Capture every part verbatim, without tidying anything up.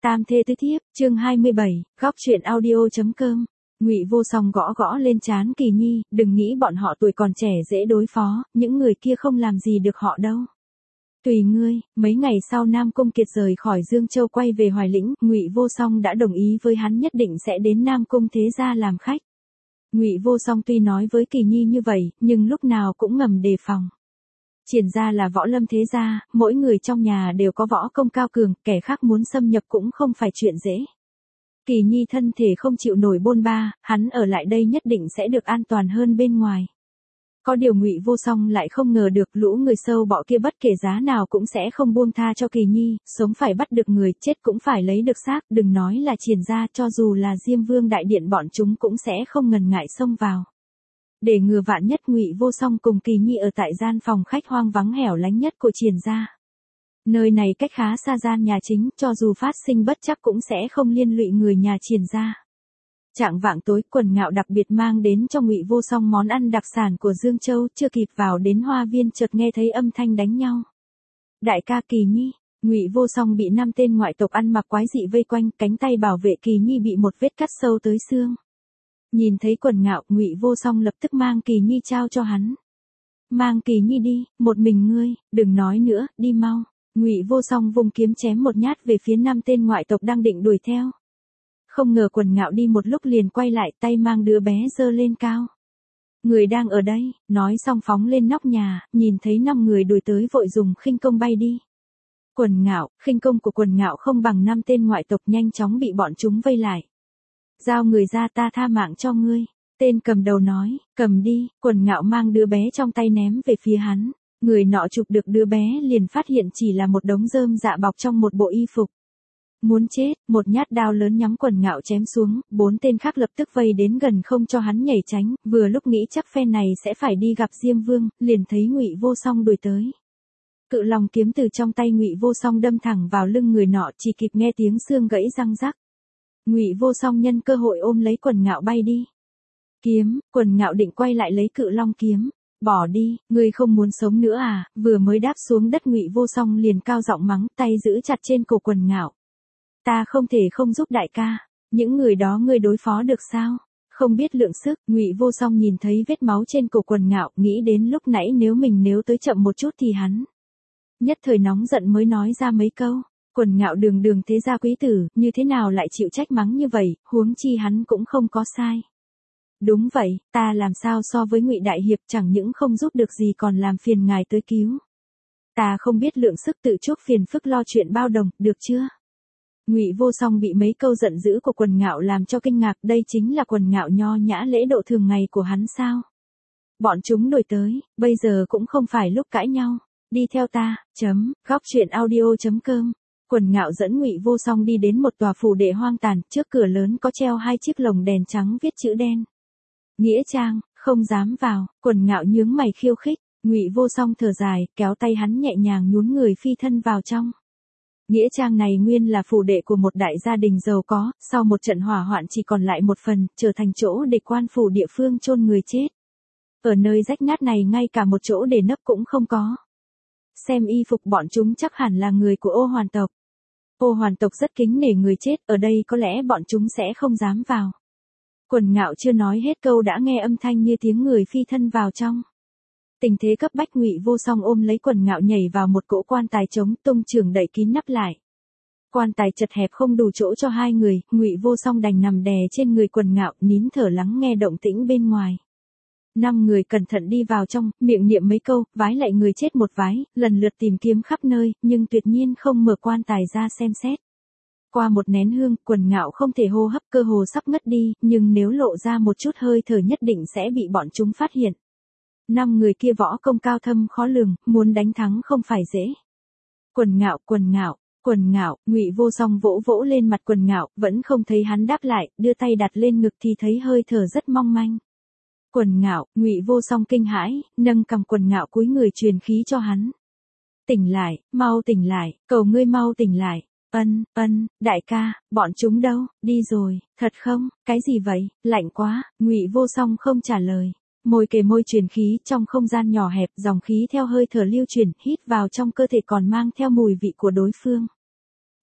Tam thê tứ thiếp, chương hai mươi bảy, góc truyện audio.com. Ngụy Vô Song gõ gõ lên trán Kỳ Nhi, đừng nghĩ bọn họ tuổi còn trẻ dễ đối phó, những người kia không làm gì được họ đâu. Tùy ngươi. Mấy ngày sau Nam Cung Kiệt rời khỏi Dương Châu quay về Hoài Lĩnh, Ngụy Vô Song đã đồng ý với hắn nhất định sẽ đến Nam Cung Thế Gia làm khách. Ngụy Vô Song tuy nói với Kỳ Nhi như vậy, nhưng lúc nào cũng ngầm đề phòng. Triển gia là võ lâm thế gia, mỗi người trong nhà đều có võ công cao cường, kẻ khác muốn xâm nhập cũng không phải chuyện dễ. Kỳ Nhi thân thể không chịu nổi bôn ba, hắn ở lại đây nhất định sẽ được an toàn hơn bên ngoài. Có điều Ngụy Vô Song lại không ngờ được lũ người sâu bọ kia bất kể giá nào cũng sẽ không buông tha cho Kỳ Nhi, sống phải bắt được người, chết cũng phải lấy được xác, đừng nói là Triển gia, cho dù là Diêm Vương đại điện bọn chúng cũng sẽ không ngần ngại xông vào. Để ngừa vạn nhất, Ngụy Vô Song cùng Kỳ Nhi ở tại gian phòng khách hoang vắng hẻo lánh nhất của Triển gia. Nơi này cách khá xa gian nhà chính, cho dù phát sinh bất trắc cũng sẽ không liên lụy người nhà Triển gia. Trạng vạng tối, Quần Ngạo đặc biệt mang đến cho Ngụy Vô Song món ăn đặc sản của Dương Châu, chưa kịp vào đến hoa viên chợt nghe thấy âm thanh đánh nhau. Đại ca Kỳ Nhi. Ngụy Vô Song bị năm tên ngoại tộc ăn mặc quái dị vây quanh, cánh tay bảo vệ Kỳ Nhi bị một vết cắt sâu tới xương. Nhìn thấy Quần Ngạo, Ngụy Vô Song lập tức mang Kỳ Nhi trao cho hắn. Mang Kỳ Nhi đi, một mình ngươi, đừng nói nữa, đi mau. Ngụy Vô Song vung kiếm chém một nhát về phía năm tên ngoại tộc đang định đuổi theo. Không ngờ Quần Ngạo đi một lúc liền quay lại, tay mang đứa bé giơ lên cao. Người đang ở đây, nói xong phóng lên nóc nhà, nhìn thấy năm người đuổi tới vội dùng khinh công bay đi. Quần Ngạo, khinh công của Quần Ngạo không bằng năm tên ngoại tộc, nhanh chóng bị bọn chúng vây lại. Giao người ra, ta tha mạng cho ngươi. Tên cầm đầu nói, cầm đi. Quần Ngạo mang đứa bé trong tay ném về phía hắn. Người nọ chụp được đứa bé liền phát hiện chỉ là một đống rơm dạ bọc trong một bộ y phục. Muốn chết, một nhát đao lớn nhắm Quần Ngạo chém xuống, bốn tên khác lập tức vây đến gần không cho hắn nhảy tránh, vừa lúc nghĩ chắc phe này sẽ phải đi gặp Diêm Vương, liền thấy Ngụy Vô Song đuổi tới. Cự long kiếm từ trong tay Ngụy Vô Song đâm thẳng vào lưng người nọ, chỉ kịp nghe tiếng xương gãy răng rắc. Ngụy Vô Song nhân cơ hội ôm lấy Quần Ngạo bay đi. Kiếm, Quần Ngạo định quay lại lấy cự long kiếm. Bỏ đi, ngươi không muốn sống nữa à? Vừa mới đáp xuống đất Ngụy Vô Song liền cao giọng mắng, tay giữ chặt trên cổ Quần Ngạo. Ta không thể không giúp đại ca, những người đó ngươi đối phó được sao? Không biết lượng sức. Ngụy Vô Song nhìn thấy vết máu trên cổ Quần Ngạo, nghĩ đến lúc nãy nếu mình nếu tới chậm một chút thì hắn. Nhất thời nóng giận mới nói ra mấy câu. Quần Ngạo đường đường thế gia quý tử, như thế nào lại chịu trách mắng như vậy, huống chi hắn cũng không có sai. Đúng vậy, ta làm sao so với Ngụy đại hiệp, chẳng những không giúp được gì còn làm phiền ngài tới cứu. Ta không biết lượng sức, tự chuốc phiền phức lo chuyện bao đồng, được chưa? Ngụy Vô Song bị mấy câu giận dữ của Quần Ngạo làm cho kinh ngạc, đây chính là Quần Ngạo nho nhã lễ độ thường ngày của hắn sao? Bọn chúng đuổi tới, bây giờ cũng không phải lúc cãi nhau, đi theo ta, chấm, góc truyện audio.com. Quần Ngạo dẫn Ngụy Vô Song đi đến một tòa phủ đệ hoang tàn, trước cửa lớn có treo hai chiếc lồng đèn trắng viết chữ đen. Nghĩa trang, không dám vào. Quần Ngạo nhướng mày khiêu khích, Ngụy Vô Song thở dài, kéo tay hắn nhẹ nhàng nhún người phi thân vào trong. Nghĩa trang này nguyên là phủ đệ của một đại gia đình giàu có, sau một trận hỏa hoạn chỉ còn lại một phần, trở thành chỗ để quan phủ địa phương chôn người chết. Ở nơi rách nát này ngay cả một chỗ để nấp cũng không có. Xem y phục bọn chúng chắc hẳn là người của Ô Hoàn tộc. Ô Hoàn tộc rất kính nể người chết, ở đây có lẽ bọn chúng sẽ không dám vào. Quần Ngạo chưa nói hết câu đã nghe âm thanh như tiếng người phi thân vào trong. Tình thế cấp bách, Ngụy Vô Song ôm lấy Quần Ngạo nhảy vào một cỗ quan tài trống, tung chưởng đậy kín nắp lại. Quan tài chật hẹp không đủ chỗ cho hai người, Ngụy Vô Song đành nằm đè trên người Quần Ngạo, nín thở lắng nghe động tĩnh bên ngoài. Năm người cẩn thận đi vào trong, miệng niệm mấy câu, vái lại người chết một vái, lần lượt tìm kiếm khắp nơi, nhưng tuyệt nhiên không mở quan tài ra xem xét. Qua một nén hương, Quần Ngạo không thể hô hấp, cơ hồ sắp ngất đi, nhưng nếu lộ ra một chút hơi thở nhất định sẽ bị bọn chúng phát hiện. Năm người kia võ công cao thâm khó lường, muốn đánh thắng không phải dễ. Quần Ngạo, Quần Ngạo, Quần Ngạo, Ngụy Vô Song vỗ vỗ lên mặt Quần Ngạo, vẫn không thấy hắn đáp lại, đưa tay đặt lên ngực thì thấy hơi thở rất mong manh. Quần Ngạo, Ngụy Vô Song kinh hãi, nâng cằm Quần Ngạo cúi người truyền khí cho hắn. Tỉnh lại, mau tỉnh lại, cầu ngươi mau tỉnh lại. Ân, ân, đại ca, bọn chúng đâu, đi rồi, thật không, cái gì vậy, lạnh quá. Ngụy Vô Song không trả lời. Môi kề môi truyền khí, trong không gian nhỏ hẹp, dòng khí theo hơi thở lưu truyền, hít vào trong cơ thể còn mang theo mùi vị của đối phương.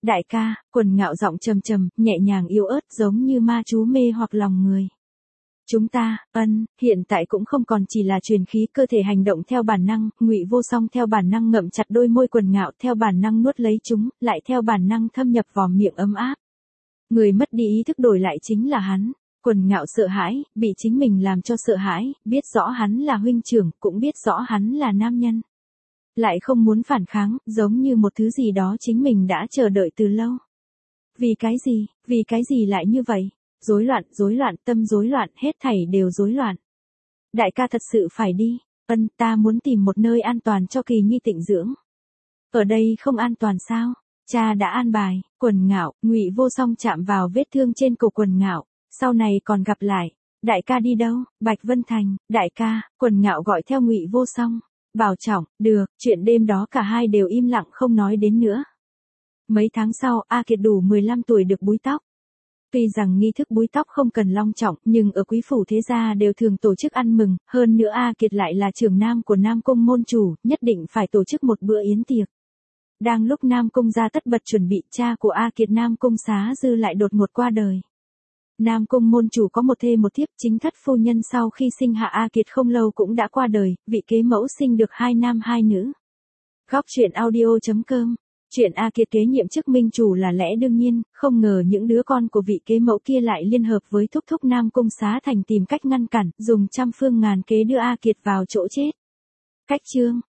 Đại ca, Quần Ngạo giọng trầm trầm, nhẹ nhàng yếu ớt giống như ma chú mê hoặc lòng người. Chúng ta, ân, hiện tại cũng không còn chỉ là truyền khí, cơ thể hành động theo bản năng, Ngụy Vô Song theo bản năng ngậm chặt đôi môi Quần Ngạo, theo bản năng nuốt lấy chúng, lại theo bản năng thâm nhập vào miệng ấm áp. Người mất đi ý thức đổi lại chính là hắn. Quần Ngạo sợ hãi, bị chính mình làm cho sợ hãi, biết rõ hắn là huynh trưởng, cũng biết rõ hắn là nam nhân. Lại không muốn phản kháng, giống như một thứ gì đó chính mình đã chờ đợi từ lâu. Vì cái gì, vì cái gì lại như vậy? Rối loạn, rối loạn, tâm rối loạn, hết thảy đều rối loạn. Đại ca thật sự phải đi. Ân, ta muốn tìm một nơi an toàn cho Kỳ Nhi tịnh dưỡng. Ở đây không an toàn sao? Cha đã an bài. Quần Ngạo, Ngụy Vô Song chạm vào vết thương trên cổ Quần Ngạo. Sau này còn gặp lại. Đại ca đi đâu? Bạch Vân Thành. Đại ca, Quần Ngạo gọi theo Ngụy Vô Song. Bảo trọng, được, chuyện đêm đó cả hai đều im lặng không nói đến nữa. Mấy tháng sau, A Kiệt đủ mười lăm tuổi được búi tóc. Tuy rằng nghi thức búi tóc không cần long trọng, nhưng ở quý phủ thế gia đều thường tổ chức ăn mừng, hơn nữa A Kiệt lại là trưởng nam của Nam Cung môn chủ, nhất định phải tổ chức một bữa yến tiệc. Đang lúc Nam Cung gia tất bật chuẩn bị, cha của A Kiệt Nam Cung Xá Dư lại đột ngột qua đời. Nam Cung môn chủ có một thê một thiếp, chính thất phu nhân sau khi sinh hạ A Kiệt không lâu cũng đã qua đời, vị kế mẫu sinh được hai nam hai nữ. Góc truyện audio chấm com. Chuyện A Kiệt kế nhiệm chức minh chủ là lẽ đương nhiên, không ngờ những đứa con của vị kế mẫu kia lại liên hợp với thúc thúc Nam Cung Xá Thành tìm cách ngăn cản, dùng trăm phương ngàn kế đưa A Kiệt vào chỗ chết. Cách chương